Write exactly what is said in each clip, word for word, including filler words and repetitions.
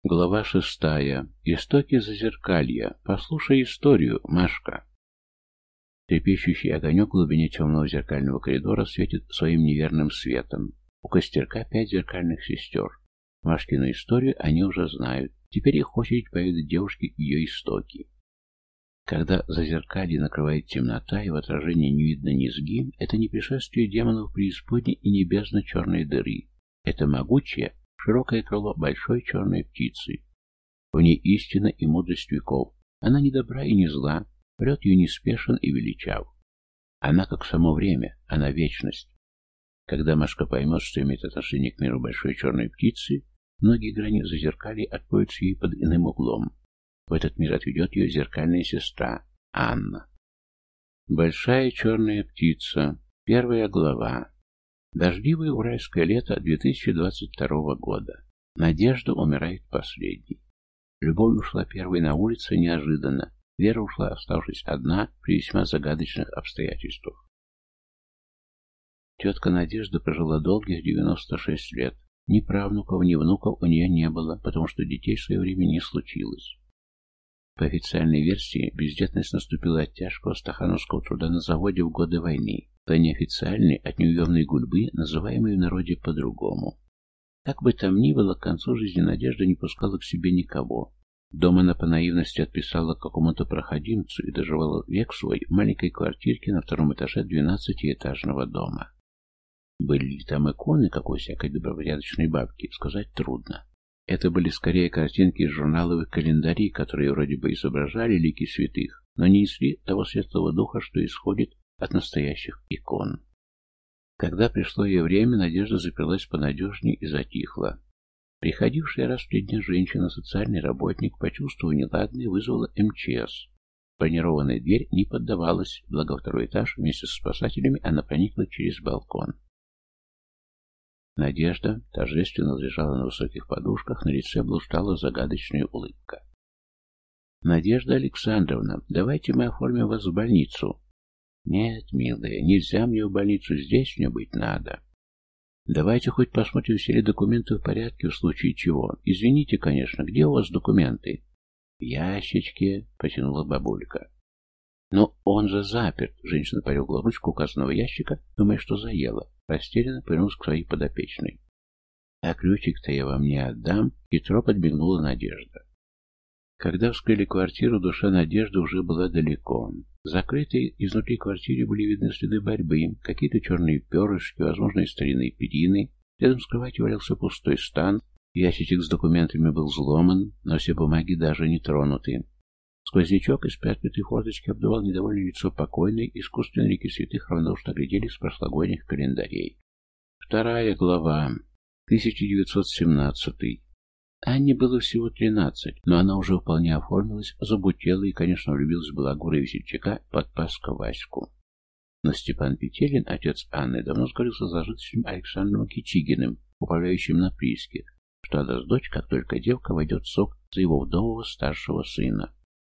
Глава шестая. Истоки зазеркалья. Послушай историю, Машка. Трепещущий огонек в глубине темного зеркального коридора светит своим неверным светом. У костерка пять зеркальных сестер. Машкину историю они уже знают. Теперь их очередь поведать девушке ее истоки. Когда зазеркалье накрывает темнота и в отражении не видно низги, это не пришествие демонов преисподней и не бездна черной дыры. Это могучее, широкое крыло большой черной птицы. В ней истина и мудрость веков. Она не добра и не зла, полет ее неспешен и величав. Она как само время, она вечность. Когда Машка поймет, что имеет отношение к миру большой черной птицы, многие грани зазеркалья откроются ей под иным углом. В этот мир отведет ее зеркальная сестра, Анна. Большая черная птица. Первая глава. Дождливое уральское лето две тысячи двадцать второго года. Надежда умирает последней. Любовь ушла первой на улице неожиданно. Вера ушла, оставшись одна при весьма загадочных обстоятельствах. Тетка Надежда прожила долгих девяносто шесть лет. Ни правнуков, ни внуков у нее не было, потому что детей в свое время не случилось. По официальной версии, бездетность наступила от тяжкого стахановского труда на заводе в годы войны, по неофициальной, от неуемной гульбы, называемой в народе по-другому. Как бы там ни было, к концу жизни Надежда не пускала к себе никого. Дома она по наивности отписала какому-то проходимцу и доживала век свой в маленькой квартирке на втором этаже двенадцатиэтажного дома. Были ли там иконы, как у всякой добропорядочной бабки, сказать трудно. Это были скорее картинки из журналовых календарей, которые вроде бы изображали лики святых, но не несли того светлого духа, что исходит от настоящих икон. Когда пришло ее время, Надежда заперлась понадежнее и затихла. Приходившая раз в три дня женщина, социальный работник, почувствовав неладное, вызвала эм че эс. Бронированная дверь не поддавалась, благо второй этаж вместе с спасателями она проникла через балкон. Надежда торжественно лежала на высоких подушках, на лице блуждала загадочная улыбка. «Надежда Александровна, давайте мы оформим вас в больницу». «Нет, милая, нельзя мне в больницу, здесь мне быть надо». «Давайте хоть посмотрим, все ли документы в порядке, в случае чего. Извините, конечно, где у вас документы?» «В ящичке», — потянула бабулька. «Но он же заперт», — женщина порегла ручку указанного ящика, думая, что заела. Растерянно повернулась к своей подопечной. «А ключик-то я вам не отдам», — хитро подмигнула Надежда. Когда вскрыли квартиру, душа Надежды уже была далеко. Закрытой изнутри квартиры были видны следы борьбы, какие-то черные перышки, возможно, и старинные перины. Рядом с кроватью валялся пустой стан, ящичек с документами был взломан, но все бумаги даже не тронуты. Сквознячок из приоткрытой форточки обдувал недовольное лицо покойной, искусственные лики святых равнодушно глядели с прошлогодних календарей. Вторая глава. тысяча девятьсот семнадцатый. Анне было всего тринадцать, но она уже вполне оформилась, забутела и, конечно, влюбилась в балагура весельчака подпаска Ваську. Но Степан Петелин, отец Анны, давно сгорелся зажиточным Александром Кичигиным, управляющим на прииске, что отдаст дочь, как только девка войдет в сок за его вдового старшего сына.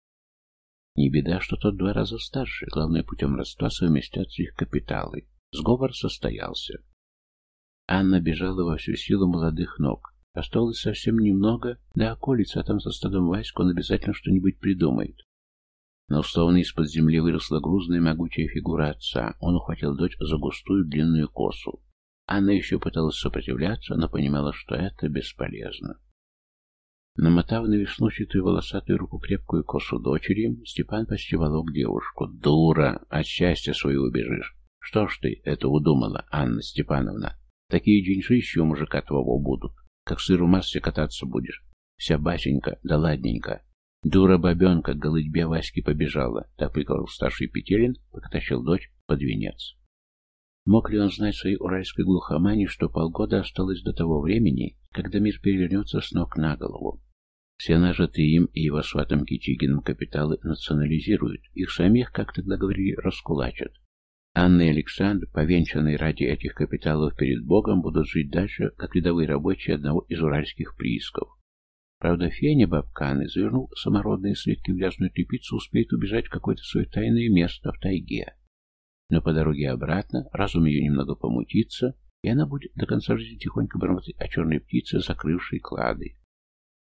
Не беда, что тот два раза старше, главное, путем родства совместятся их капиталы. Сговор состоялся. Анна бежала во всю силу молодых ног. Осталось совсем немного, да околица, а там со стадом Ваську он обязательно что-нибудь придумает. Но словно из-под земли выросла грузная могучая фигура отца. Он ухватил дочь за густую длинную косу. Анна еще пыталась сопротивляться, но понимала, что это бесполезно. Намотав на веснущатую волосатую руку крепкую косу дочери, Степан почти волок девушку. «Дура! От счастья своего убежишь! Что ж ты это удумала, Анна Степановна? Такие деньжищи у мужика твоего будут. Как сыр в масле кататься будешь. Вся басенька, да ладненько. Дура-бабенка к голытьбе Васьки побежала», — так приговорил старший Петелин, пока тащил дочь под венец. Мог ли он знать своей уральской глухомани, что полгода осталось до того времени, когда мир перевернется с ног на голову? Все нажитые им и его сватом Кичигиным капиталы национализируют, их самих, как тогда говорили, раскулачат. Анна и Александр, повенчанные ради этих капиталов перед Богом, будут жить дальше, как рядовые рабочие одного из уральских приисков. Правда, Феня Бабканы, завернув самородные слитки в грязную тряпицу, успеет убежать в какое-то свое тайное место в тайге. Но по дороге обратно разум ее немного помутится, и она будет до конца жизни тихонько бормотать о черной птице, закрывшей клады.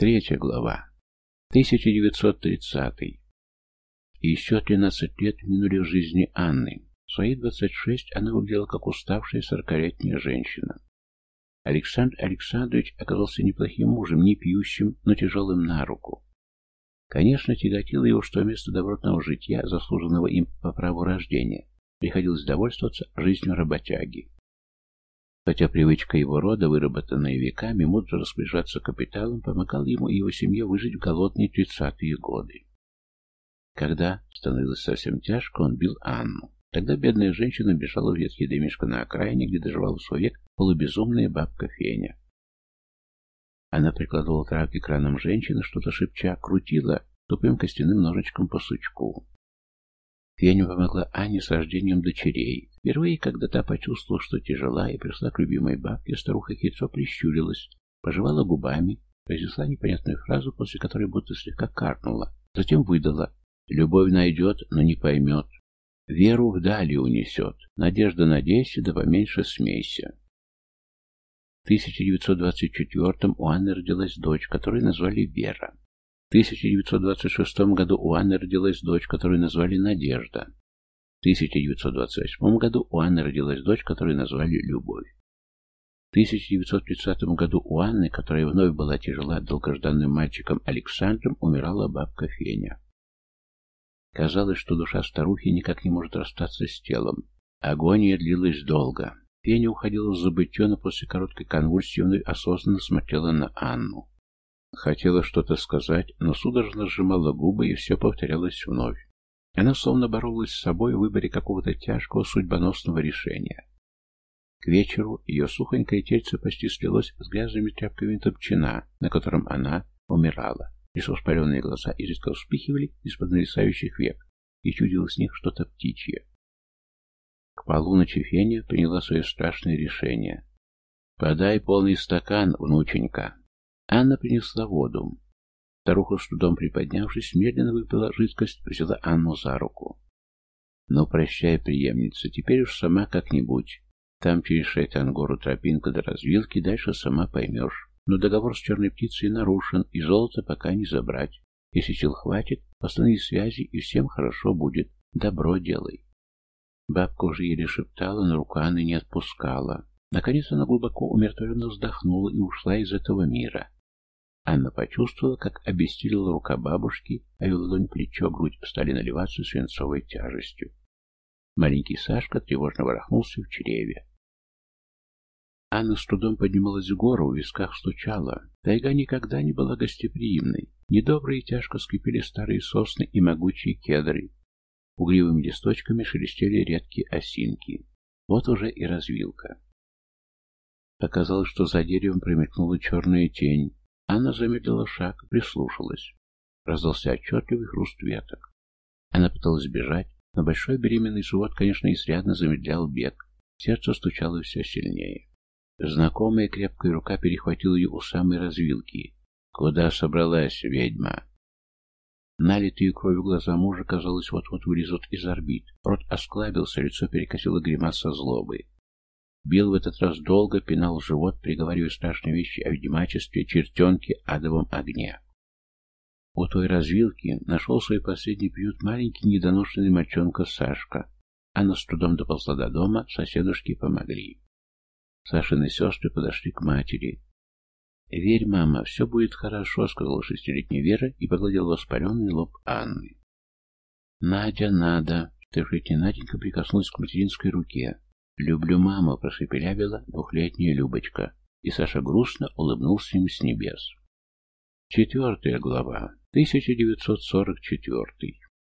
Третья глава. тысяча девятьсот тридцатый. И еще тринадцать лет минули в жизни Анны. В свои двадцать шесть она выглядела как уставшая сорокалетняя женщина. Александр Александрович оказался неплохим мужем, не пьющим, но тяжелым на руку. Конечно, тяготило его, что вместо добротного житья, заслуженного им по праву рождения, приходилось довольствоваться жизнью работяги. Хотя привычка его рода, выработанная веками, мудро распоряжаться капиталом, помогала ему и его семье выжить в голодные тридцатые годы. Когда становилось совсем тяжко, он бил Анну. Тогда бедная женщина бежала в ветхий домишко на окраине, где доживала свой век полубезумная бабка Феня. Она прикладывала травки к ранам женщины, что-то шепча, крутила тупым костяным ножичком по сучку. Феня помогла Анне с рождением дочерей. Впервые, когда та почувствовала, что тяжела, и пришла к любимой бабке, старуха хитро прищурилась, пожевала губами, произнесла непонятную фразу, после которой будто слегка каркнула, затем выдала: «Любовь найдет, но не поймет. Веру вдали унесет. Надежда надейся, да поменьше смейся». В тысяча девятьсот двадцать четвёртом у Анны родилась дочь, которую назвали Вера. В тысяча девятьсот двадцать шестом году у Анны родилась дочь, которую назвали Надежда. В тысяча девятьсот двадцать восьмом году у Анны родилась дочь, которую назвали Любовь. В тысяча девятьсот тридцатом году у Анны, которая вновь была тяжела долгожданным мальчиком Александром, умирала бабка Феня. Казалось, что душа старухи никак не может расстаться с телом. Агония длилась долго. Феня уходила в забытье, но после короткой конвульсии вновь осознанно смотрела на Анну. Хотела что-то сказать, но судорожно сжимала губы, и все повторялось вновь. Она словно боролась с собой в выборе какого-то тяжкого судьбоносного решения. К вечеру ее сухонькое тельце почти слилось с грязными тряпками топчина, на котором она умирала. Лишь воспаленные глаза изредка вспыхивали из-под нависающих век, и чудилось с них что-то птичье. К полуночи Феня приняла свое страшное решение. «Подай полный стакан, внученька». Анна принесла воду. Старуха, с трудом приподнявшись, медленно выпила жидкость, взяла Анну за руку. «Ну, прощай, преемница, теперь уж сама как-нибудь. Там через Шайтан-гору тропинка до развилки, дальше сама поймешь. Но договор с черной птицей нарушен, и золото пока не забрать. Если сил хватит, восстанови связи, и всем хорошо будет. Добро делай». Бабка уже еле шептала, но рука Анны не отпускала. Наконец она глубоко умиротворенно вздохнула и ушла из этого мира. Анна почувствовала, как обессилила рука бабушки, а ее ладонь, плечо, грудь стали наливаться свинцовой тяжестью. Маленький Сашка тревожно ворохнулся в чреве. Анна с трудом поднималась в гору, в висках стучала. Тайга никогда не была гостеприимной. Недобрые и тяжко скрипели старые сосны и могучие кедры. Угрюмыми листочками шелестели редкие осинки. Вот уже и развилка. Оказалось, что за деревом промелькнула черная тень. Анна замедлила шаг, прислушалась. Раздался отчетливый хруст веток. Она пыталась бежать, но большой беременный живот, конечно, изрядно замедлял бег. Сердце стучало все сильнее. Знакомая крепкая рука перехватила ее у самой развилки. «Куда собралась, ведьма?» Налитые кровью глаза мужа, казалось, вот-вот вылезут из орбит. Рот осклабился, лицо перекосило гримаса злобы. Бил в этот раз долго, пинал живот, приговаривая страшные вещи о ведьмачестве, чертенке, адовом огне. У той развилки нашел свой последний приют маленький недоношенный мальчонка Сашка. Она с трудом доползла до дома, соседушки помогли. Сашины сестры подошли к матери. «Верь, мама, все будет хорошо», — сказала шестилетняя Вера и погладила воспаленный лоб Анны. «Надя, надо!» — трехлетняя Наденька прикоснулась к материнской руке. «Люблю маму», — прошепелявила двухлетняя Любочка, и Саша грустно улыбнулся им с небес. Четвертая глава. тысяча девятьсот сорок четвёртый.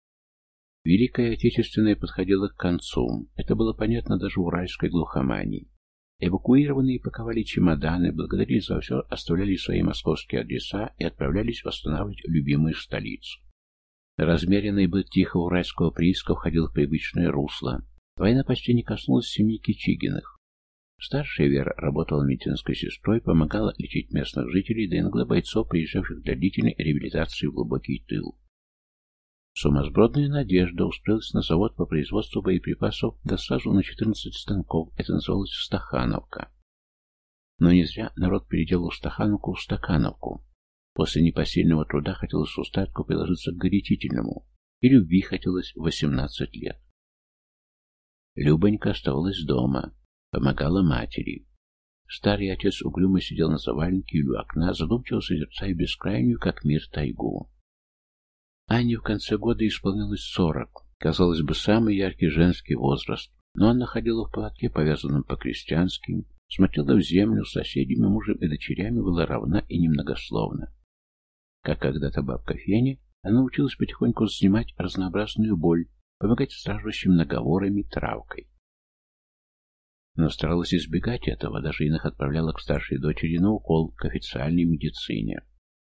Великая Отечественная подходила к концу. Это было понятно даже в уральской глухомании. Эвакуированные паковали чемоданы, благодарили за все, оставляли свои московские адреса и отправлялись восстанавливать любимую столицу. Размеренный быт тихого уральского прииска входил в привычное русло. Война почти не коснулась семьи Кичигиных. Старшая Вера работала медицинской сестрой, помогала лечить местных жителей, да иногда бойцов, приезжавших для длительной реабилитации в глубокий тыл. Сумасбродная Надежда устроилась на завод по производству боеприпасов, да сразу на четырнадцать станков, это называлось Стахановка. Но не зря народ переделал Стахановку в Стакановку. После непосильного труда хотелось устатку приложиться к горячительному, и любви хотелось в восемнадцать лет. Любонька оставалась дома, помогала матери. Старый отец угрюмо сидел на заваленке или у окна, задумчиво созерцая бескрайнюю, как мир, тайгу. Анне в конце года исполнилось сорок, казалось бы, самый яркий женский возраст, но она ходила в платке, повязанном по-крестьянски, смотрела в землю, с соседями, мужем и дочерями была равна и немногословна. Как когда-то бабка Феня, она училась потихоньку снимать разнообразную боль, помогать страждущим наговорами, травкой. Но старалась избегать этого, даже иных отправляла к старшей дочери на укол, к официальной медицине.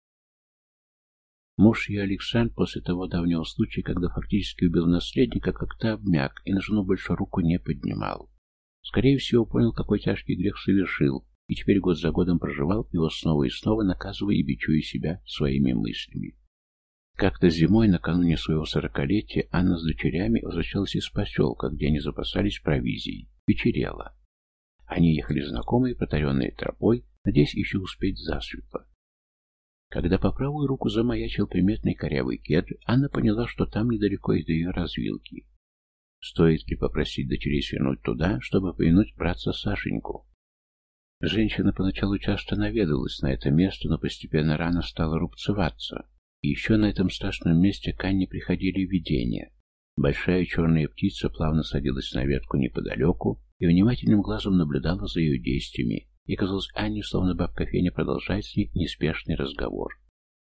Муж ее, Александр, после того давнего случая, когда фактически убил наследника, как-то обмяк и на жену больше руку не поднимал. Скорее всего, понял, какой тяжкий грех совершил, и теперь год за годом проживал его снова и снова, наказывая и бичуя себя своими мыслями. Как-то зимой, накануне своего сорокалетия, Анна с дочерями возвращалась из поселка, где они запасались провизией. Вечерело. Они ехали знакомой, протаренной тропой, надеясь еще успеть засветло. Когда по правую руку замаячил приметный корявый кедр, Анна поняла, что там недалеко и до ее развилки. Стоит ли попросить дочерей свернуть туда, чтобы помянуть братца Сашеньку? Женщина поначалу часто наведывалась на это место, но постепенно рана стала рубцеваться. И еще на этом страшном месте к Анне приходили видения. Большая черная птица плавно садилась на ветку неподалеку и внимательным глазом наблюдала за ее действиями, и казалось Анне, словно бабка Феня продолжает с ней неспешный разговор.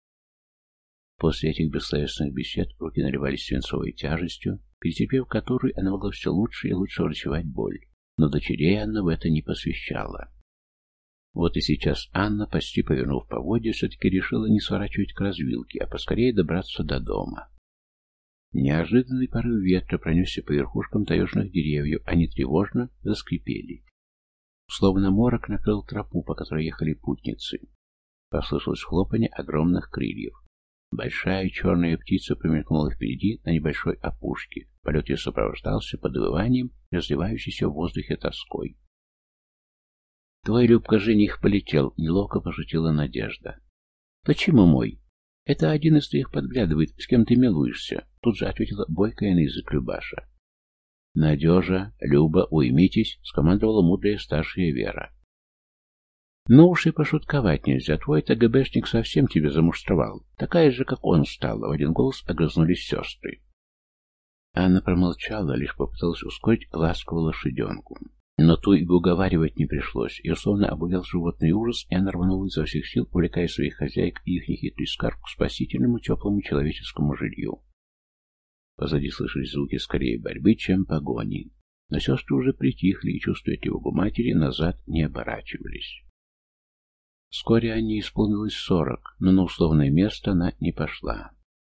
После этих бессловесных бесед руки наливались свинцовой тяжестью, перетерпев которую она могла все лучше и лучше врачевать боль, но дочерей Анна в это не посвящала. Вот и сейчас Анна, почти повернув поводья, все-таки решила не сворачивать к развилке, а поскорее добраться до дома. Неожиданный порыв ветра пронесся по верхушкам таежных деревьев, они тревожно заскрипели. Словно морок накрыл тропу, по которой ехали путницы. Послышалось хлопанье огромных крыльев. Большая черная птица промелькнула впереди на небольшой опушке. Полет ее сопровождался подвыванием и разливающейся в воздухе тоской. «Твой, Любка, жених полетел», — неловко пошутила Надежда. «Почему мой? Это один из твоих подглядывает, с кем ты милуешься», — тут же ответила бойкая на язык Любаша. «Надежа, Люба, уймитесь», — скомандовала мудрая старшая Вера. «Ну уж и пошутковать нельзя, твой-то ГБшник совсем тебя замуштровал. Такая же, как он стала», — в один голос огрызнулись сестры. Анна промолчала, лишь попыталась ускорить ласковую лошаденку. Но ту и уговаривать не пришлось, и условно обуял животный ужас, и она рванула изо всех сил, увлекая своих хозяек и их нехитрый скарб к спасительному теплому человеческому жилью. Позади слышались звуки скорее борьбы, чем погони. Но сестры уже притихли и, чувствуя тревогу матери, назад не оборачивались. Вскоре Анне исполнилось сорок, но на условное место она не пошла.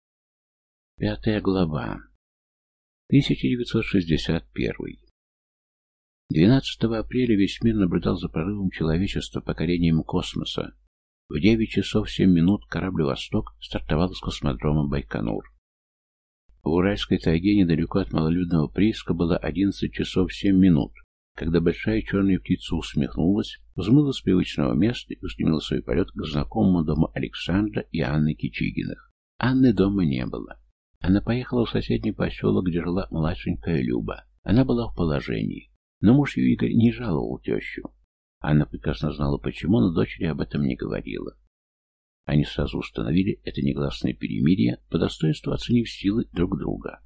Пятая глава. тысяча девятьсот шестьдесят первый. двенадцатого апреля весь мир наблюдал за прорывом человечества покорением космоса. В девять часов семь минут корабль «Восток» стартовал с космодрома Байконур. В Уральской тайге недалеко от малолюдного прииска было одиннадцать часов семь минут, когда большая черная птица усмехнулась, взмыла с привычного места и устремила свой полет к знакомому дому Александра и Анны Кичигиных. Анны дома не было. Она поехала в соседний поселок, где жила младшенькая Люба. Она была в положении. Но муж ее, Игорь, не жаловал тещу. Анна прекрасно знала почему, но дочери об этом не говорила. Они сразу установили это негласное перемирие, по достоинству оценив силы друг друга.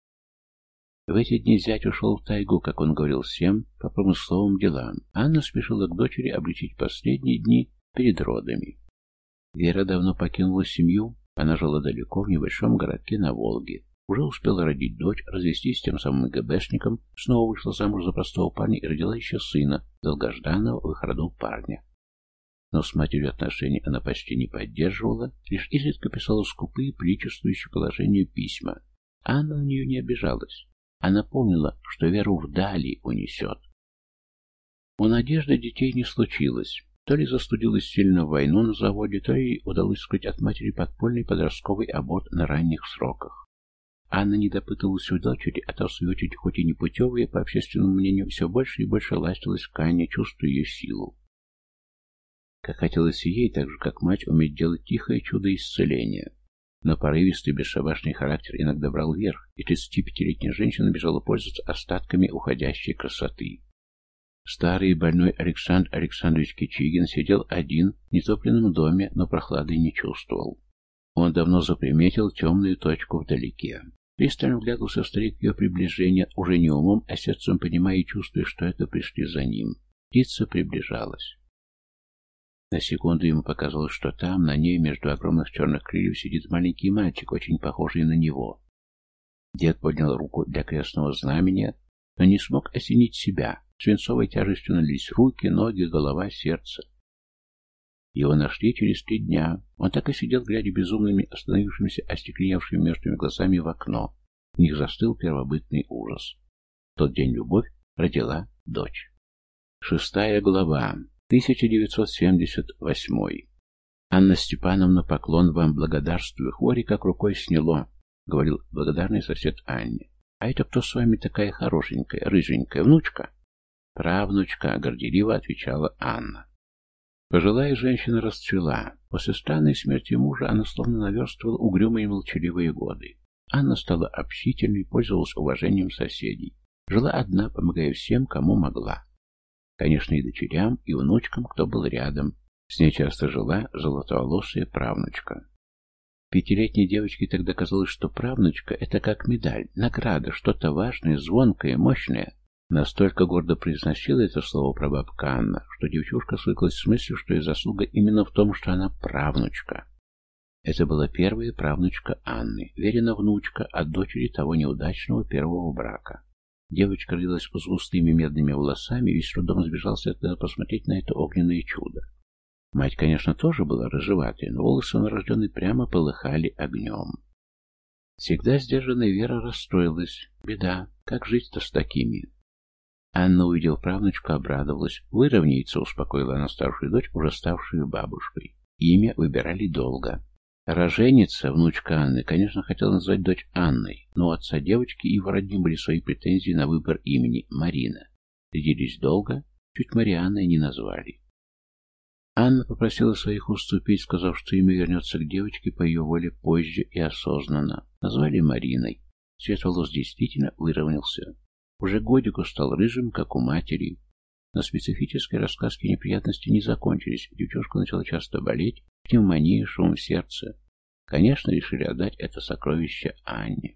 В эти дни зять ушел в тайгу, как он говорил всем, по промысловым делам. Анна спешила к дочери облегчить последние дни перед родами. Вера давно покинула семью, она жила далеко, в небольшом городке на Волге. Уже успела родить дочь, развестись с тем самым ГБшником, снова вышла замуж за простого парня и родила еще сына, долгожданного в их роду парня. Но с матерью отношений она почти не поддерживала, лишь изредка писала скупые, приличествующие положению письма. Анна на нее не обижалась. Она помнила, что Веру вдали унесет. У Надежды детей не случилось. То ли застудилась сильно в войну на заводе, то ли удалось скрыть от матери подпольный подростковый аборт на ранних сроках. Анна не допытывалась у дочери, а та, в свою очередь, хоть и непутевая, по общественному мнению, все больше и больше ластилась к Анне, чувствуя ее силу. Как хотелось и ей, так же как мать, уметь делать тихое чудо исцеления. Но порывистый, бесшабашный характер иногда брал верх, и тридцатипятилетняя женщина бежала пользоваться остатками уходящей красоты. Старый и больной Александр Александрович Кичигин сидел один в нетопленном доме, но прохлады не чувствовал. Он давно заприметил темную точку вдалеке. Пристально вглядывался старик в ее приближение, уже не умом, а сердцем понимая и чувствуя, что это пришли за ним. Птица приближалась. На секунду ему показалось, что там, на ней, между огромных черных крыльев, сидит маленький мальчик, очень похожий на него. Дед поднял руку для крестного знамения, но не смог осенить себя. Свинцовой тяжестью налились руки, ноги, голова, сердце. Его нашли через три дня. Он так и сидел, глядя безумными, остановившимися, остекленевшими мертвыми глазами в окно. В них застыл первобытный ужас. В тот день любовь родила дочь. Шестая глава. тысяча девятьсот семьдесят восьмой. «Анна Степановна, поклон вам, благодарствую. Хвори как рукой сняло», — говорил благодарный сосед Анне. «А это кто с вами такая хорошенькая, рыженькая, внучка?» «Правнучка», — горделиво отвечала Анна. Пожилая женщина расцвела. После странной смерти мужа она словно наверстывала угрюмые и молчаливые годы. Анна стала общительной, пользовалась уважением соседей. Жила одна, помогая всем, кому могла. Конечно, и дочерям, и внучкам, кто был рядом. С ней часто жила золотоволосая правнучка. Пятилетней девочке тогда казалось, что правнучка — это как медаль, награда, что-то важное, звонкое, мощное. Настолько гордо произносила это слово прабабка Анна, что девчушка свыклась с мыслью, что ее заслуга именно в том, что она правнучка. Это была первая правнучка Анны, Верина внучка от дочери того неудачного первого брака. Девочка родилась с густыми медными волосами, и весь трудом сбежался оттуда посмотреть на это огненное чудо. Мать, конечно, тоже была рыжеватой, но волосы новорожденной прямо полыхали огнем. Всегда сдержанная Вера расстроилась. Беда, как жить-то с такими? Анна, увидев правнучку, обрадовалась. Выровняется, успокоила она старшую дочь, уже ставшую бабушкой. Имя выбирали долго. Роженица, внучка Анны, конечно, хотела назвать дочь Анной, но у отца девочки и его родни были свои претензии на выбор имени Марина. Рядились долго, чуть Марианной не назвали. Анна попросила своих уступить, сказав, что имя вернется к девочке по ее воле позже и осознанно. Назвали Мариной. Цвет волос действительно выровнялся. Уже годику стал рыжим, как у матери. Но специфические рассказки неприятности не закончились. Девчушка начала часто болеть, пневмония, шум в сердце. Конечно, решили отдать это сокровище Анне.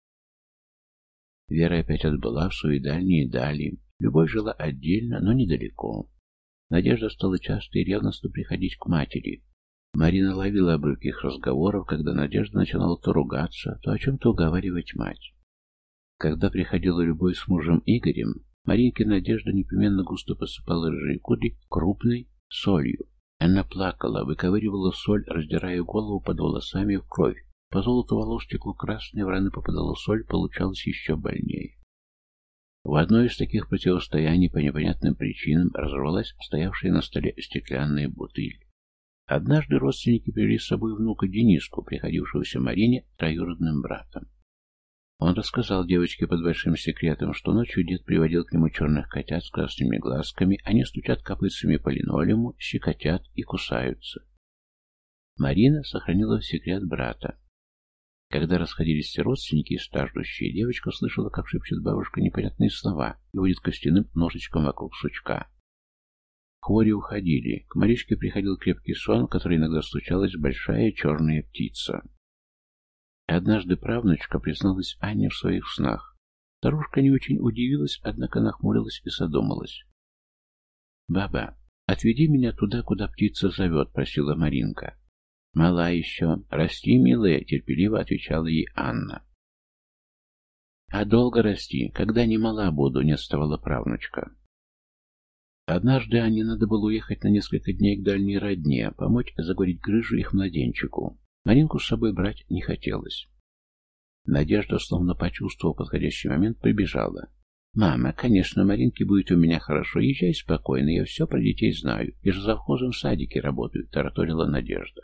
Вера опять отбыла в свои дальние дали. Любовь жила отдельно, но недалеко. Надежда стала часто и ревностно приходить к матери. Марина ловила обрывки их разговоров, когда Надежда начинала то ругаться, то о чем-то уговаривать мать. Когда приходила любовь с мужем Игорем, Маринке Надежда непременно густо посыпала рыжие кудри крупной солью. Она плакала, выковыривала соль, раздирая голову под волосами в кровь. По золоту волос текло красное, в раны попадала соль, получалось еще больнее. В одной из таких противостояний по непонятным причинам разорвалась стоявшая на столе стеклянная бутыль. Однажды родственники привели с собой внука Дениску, приходившегося Марине троюродным братом. Он рассказал девочке под большим секретом, что ночью дед приводил к нему черных котят с красными глазками, они стучат копытцами по линолеуму, щекотят и кусаются. Марина сохранила секрет брата. Когда расходились все родственники и страждущие, девочка слышала, как шепчет бабушка непонятные слова и водит костяным ножичком вокруг сучка. Хвори уходили. К Маришке приходил крепкий сон, который иногда случалась большая черная птица. Однажды правнучка призналась Анне в своих снах. Старушка не очень удивилась, однако нахмурилась и задумалась. «Баба, отведи меня туда, куда птица зовет», — просила Маринка. «Мала еще. Расти, милая», — терпеливо отвечала ей Анна. «А долго расти, когда не мала буду», — не отставала правнучка. Однажды Анне надо было уехать на несколько дней к дальней родне, помочь загорить грыжу их младенчику. Маринку с собой брать не хотелось. Надежда, словно почувствовав подходящий момент, прибежала. «Мама, конечно, Маринке будет у меня хорошо, езжай спокойно, я все про детей знаю, я же завхозом в садике работаю», — тараторила Надежда.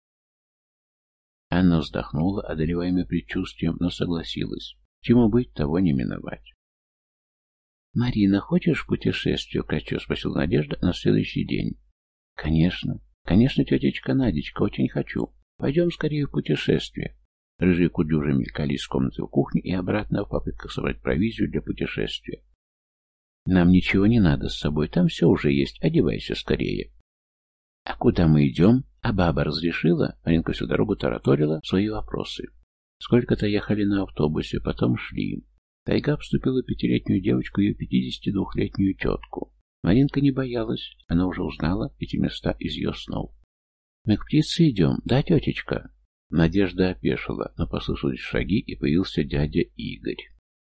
Анна вздохнула, одолеваемая предчувствием, но согласилась. Чему быть, того не миновать. «Марина, хочешь в путешествие?» — кратчево спросила Надежда на следующий день. Конечно, конечно, тетечка Надечка, очень хочу. Пойдем скорее в путешествие. Рыжие кудры уже мелькали из комнаты в кухню и обратно в попытках собрать провизию для путешествия. Нам ничего не надо с собой, там все уже есть, одевайся скорее. А куда мы идем? А баба разрешила? Маринка всю дорогу тараторила свои вопросы. Сколько-то ехали на автобусе, потом шли. Тайга обступила пятилетнюю девочку и ее пятидесятидвухлетнюю тетку. Маринка не боялась, она уже узнала эти места из ее снов. «Мы к птице идем, да, тетечка?» Надежда опешила, но послышались шаги, и появился дядя Игорь.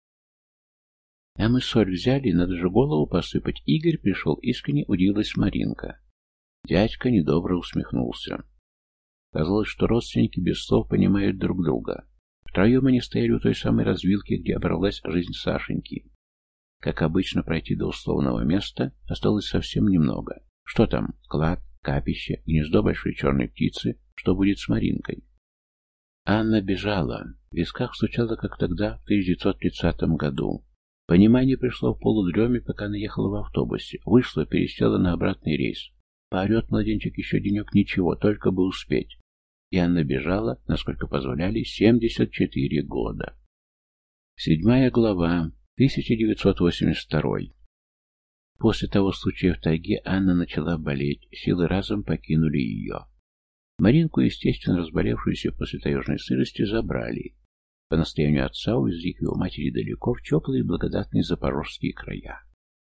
«А мы соль взяли, надо же голову посыпать». Игорь пришел, искренне удивилась Маринка. Дядька недобро усмехнулся. Казалось, что родственники без слов понимают друг друга. Втроем они стояли у той самой развилки, где оборвалась жизнь Сашеньки. Как обычно, пройти до условного места осталось совсем немного. Что там? Клад, капище, гнездо большой черной птицы? Что будет с Маринкой? Анна бежала. В висках стучала, как тогда, в тысяча девятьсот тридцатом году. Понимание пришло в полудреме, пока она ехала в автобусе. Вышла, пересела на обратный рейс. Поорет младенчик еще денек, ничего, только бы успеть. И Анна бежала, насколько позволяли, семьдесят четыре года. Седьмая глава, тысяча девятьсот восемьдесят второй. После того случая в тайге Анна начала болеть, силы разом покинули ее. Маринку, естественно, разболевшуюся после таежной сырости, забрали. По настоянию отца увезли к его матери далеко, в теплые и благодатные запорожские края.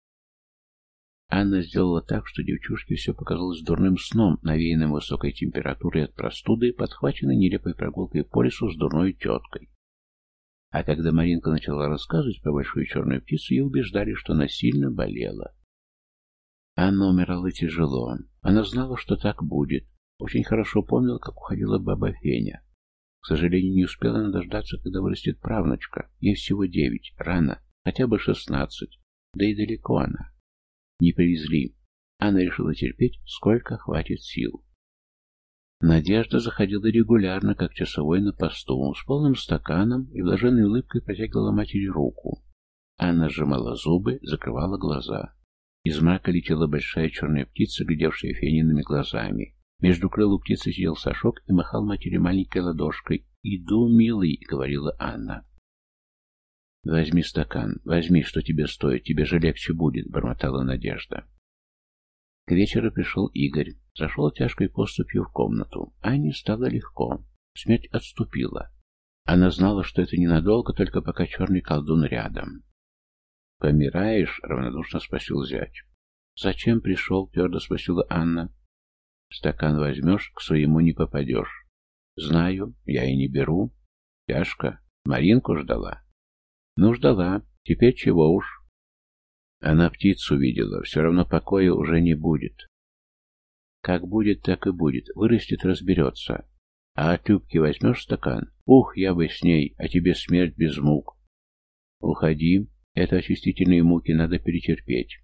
Анна сделала так, что девчушке все показалось дурным сном, навеянным высокой температурой от простуды, подхваченной нелепой прогулкой по лесу с дурной теткой. А когда Маринка начала рассказывать про большую черную птицу, ей убеждали, что она сильно болела. Анна умирала тяжело. Она знала, что так будет. Очень хорошо помнила, как уходила баба Феня. К сожалению, не успела она дождаться, когда вырастет правнучка. Ей всего девять, рано, хотя бы шестнадцать. Да и далеко она. Не привезли. Анна решила терпеть, сколько хватит сил. Надежда заходила регулярно, как часовой на посту, с полным стаканом и блаженной улыбкой протягивала матери руку. Анна сжимала зубы, закрывала глаза. Из мрака летела большая черная птица, глядевшая Фениными глазами. Между крыл у птицы сидел Сашок и махал матери маленькой ладошкой. «Иду, милый», — говорила Анна. «Возьми стакан, возьми, что тебе стоит, тебе же легче будет», — бормотала Надежда. К вечеру пришел Игорь, зашел тяжкой поступью в комнату. Анне стало легко, смерть отступила. Она знала, что это ненадолго, только пока черный колдун рядом. «Помираешь?» — равнодушно спросил зять. «Зачем пришел?» — твердо спросила Анна. «Стакан возьмешь, к своему не попадешь». «Знаю, я и не беру. Тяжко. Маринку ждала?» «Ну, ждала. Теперь чего уж?» Она птицу видела, все равно покоя уже не будет. «Как будет, так и будет. Вырастет, разберется. А от Любки возьмешь стакан? Ух, я бы с ней, а тебе смерть без мук». «Уходи. Это очистительные муки, надо перетерпеть».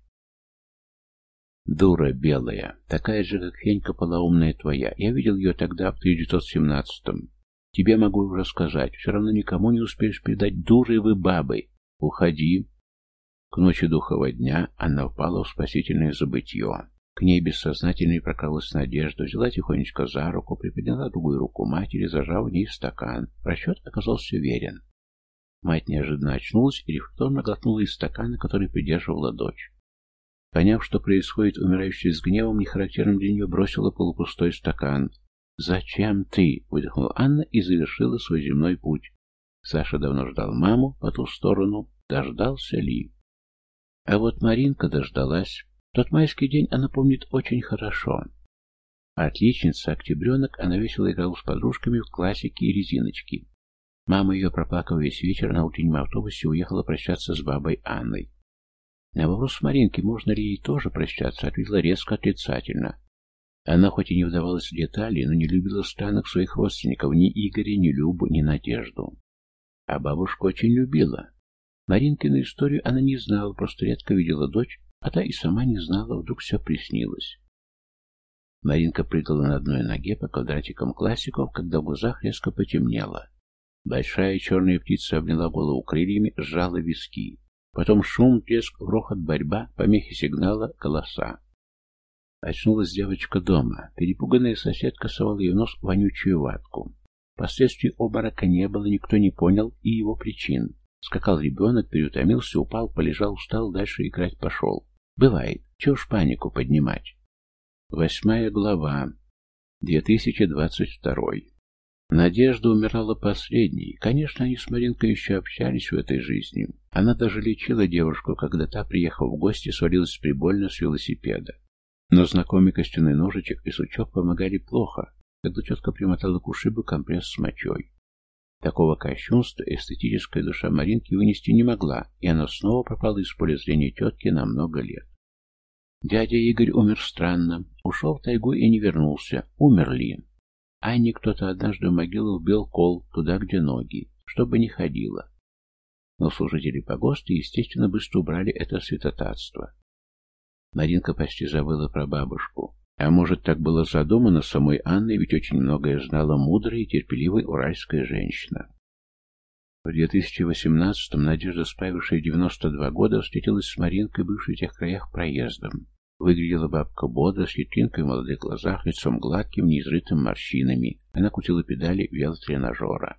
«Дура белая, такая же, как Фенька полоумная твоя. Я видел ее тогда, в тысяча девятьсот семнадцатом. Тебе могу уже сказать, все равно никому не успеешь передать. Дуры вы бабы. Уходи». К ночи духового дня она впала в спасительное забытье. К ней бессознательно прокралась Надежда, взяла тихонечко за руку, приподняла другую руку матери, зажав в ней стакан. Расчет оказался верен. Мать неожиданно очнулась и рефлекторно глотнула из стакана, который придерживала дочь. Поняв, что происходит, умирающая с гневом, нехарактерным для нее, бросила полупустой стакан. «Зачем ты?» — выдохнула Анна и завершила свой земной путь. Саша давно ждал маму по ту сторону. Дождался ли? А вот Маринка дождалась. Тот майский день она помнит очень хорошо. Отличница, октябренок, она весело играла с подружками в классики и резиночки. Мама ее, проплакав весь вечер, на утреннем автобусе уехала прощаться с бабой Анной. На вопрос Маринки, можно ли ей тоже прощаться, ответила резко отрицательно. Она хоть и не вдавалась в детали, но не любила странных своих родственников, ни Игоря, ни Любу, ни Надежду. А бабушку очень любила. Маринкину историю она не знала, просто редко видела дочь, а та и сама не знала, вдруг все приснилось. Маринка прыгала на одной ноге по квадратикам классиков, когда в глазах резко потемнело. Большая черная птица обняла голову крыльями, сжала виски. Потом шум, треск, грохот, борьба, помехи сигнала, голоса. Очнулась девочка дома. Перепуганная соседка совала ей в нос вонючую ватку. Последствий обморока не было, никто не понял и его причин. Скакал ребенок, переутомился, упал, полежал, устал, дальше играть пошел. Бывает. Чего ж панику поднимать? Восьмая глава. две тысячи двадцать второй. Надежда умирала последней. Конечно, они с Маринкой еще общались в этой жизни. Она даже лечила девушку, когда та, приехав в гости, свалилась прибольно с велосипеда. Но знакомый костяной ножичек и сучок помогали плохо, когда тетка примотала к ушибу компресс с мочой. Такого кощунства эстетическая душа Маринки вынести не могла, и она снова пропала из поля зрения тетки на много лет. Дядя Игорь умер странно, ушел в тайгу и не вернулся. Умерли. Анне кто-то однажды в могилу вбил кол туда, где ноги, чтобы не ходила. Но служители погоста, естественно, быстро убрали это святотатство. Маринка почти забыла про бабушку. А может, так было задумано самой Анной, ведь очень многое знала мудрая и терпеливая уральская женщина. В две тысячи восемнадцатом Надежда, справившая девяносто два года, встретилась с Маринкой, бывшей в тех краях, проездом. Выглядела бабка бодро, с хитринкой в молодых глазах, лицом гладким, неизрытым морщинами. Она крутила педали велотренажера.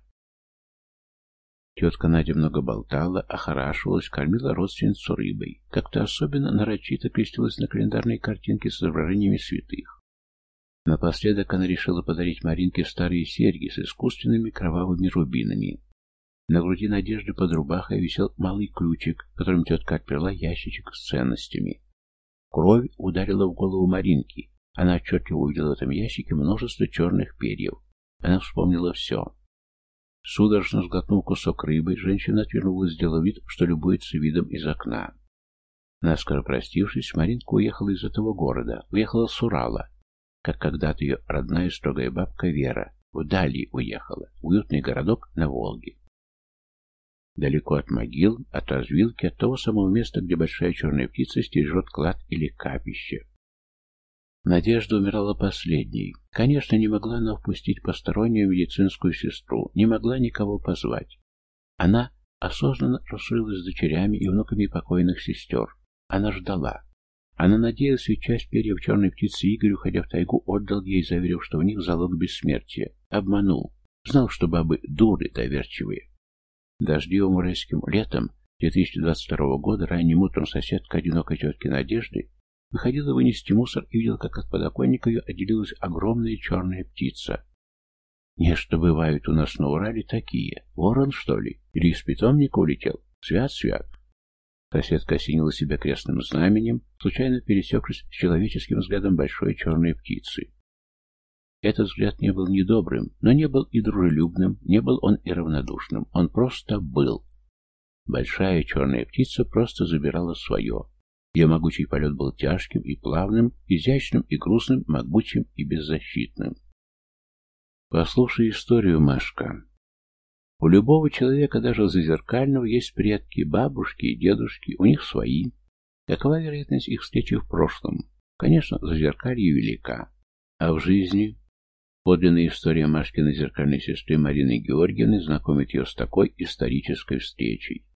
Тетка Надя много болтала, охорашивалась, кормила родственницу рыбой. Как-то особенно нарочито крестилась на календарной картинке с изображениями святых. Напоследок она решила подарить Маринке старые серьги с искусственными кровавыми рубинами. На груди Надежды под рубахой висел малый ключик, которым тетка отперла ящичек с ценностями. Кровь ударила в голову Маринки. Она отчетливо увидела в этом ящике множество черных перьев. Она вспомнила все. Судорожно сглотнув кусок рыбы, женщина отвернулась, сделав вид, что любуется видом из окна. Наскоро простившись, Маринка уехала из этого города, уехала с Урала, как когда-то ее родная строгая бабка Вера, вдали уехала, в уютный городок на Волге. Далеко от могил, от развилки, от того самого места, где большая черная птица стережет клад или капище. Надежда умирала последней. Конечно, не могла она впустить постороннюю медицинскую сестру, не могла никого позвать. Она осознанно рассорилась с дочерями и внуками покойных сестер. Она ждала. Она надеялась, ведь часть перьев черной птицы Игорь, уходя в тайгу, отдал ей, заверив, что в них залог бессмертия. Обманул. Знал, что бабы дуры доверчивые. Дождливым уральским летом две тысячи двадцать второго года ранним утром соседка одинокой тетки Надежды выходила вынести мусор и видела, как от подоконника ее отделилась огромная черная птица. Нечто бывают у нас на Урале такие. Ворон, что ли? Или из питомника улетел? Свят-свят. Соседка осенила себя крестным знаменем, случайно пересекшись с человеческим взглядом большой черной птицы. Этот взгляд не был недобрым, но не был и дружелюбным, не был он и равнодушным. Он просто был. Большая черная птица просто забирала свое. Ее могучий полет был тяжким и плавным, изящным и грустным, могучим и беззащитным. Послушай историю, Машка. У любого человека, даже зазеркального, есть предки, бабушки и дедушки, у них свои. Какова вероятность их встречи в прошлом? Конечно, зазеркалье велика. А в жизни? Подлинная история Машкиной зеркальной сестры Марины Георгиевны знакомит ее с такой исторической встречей.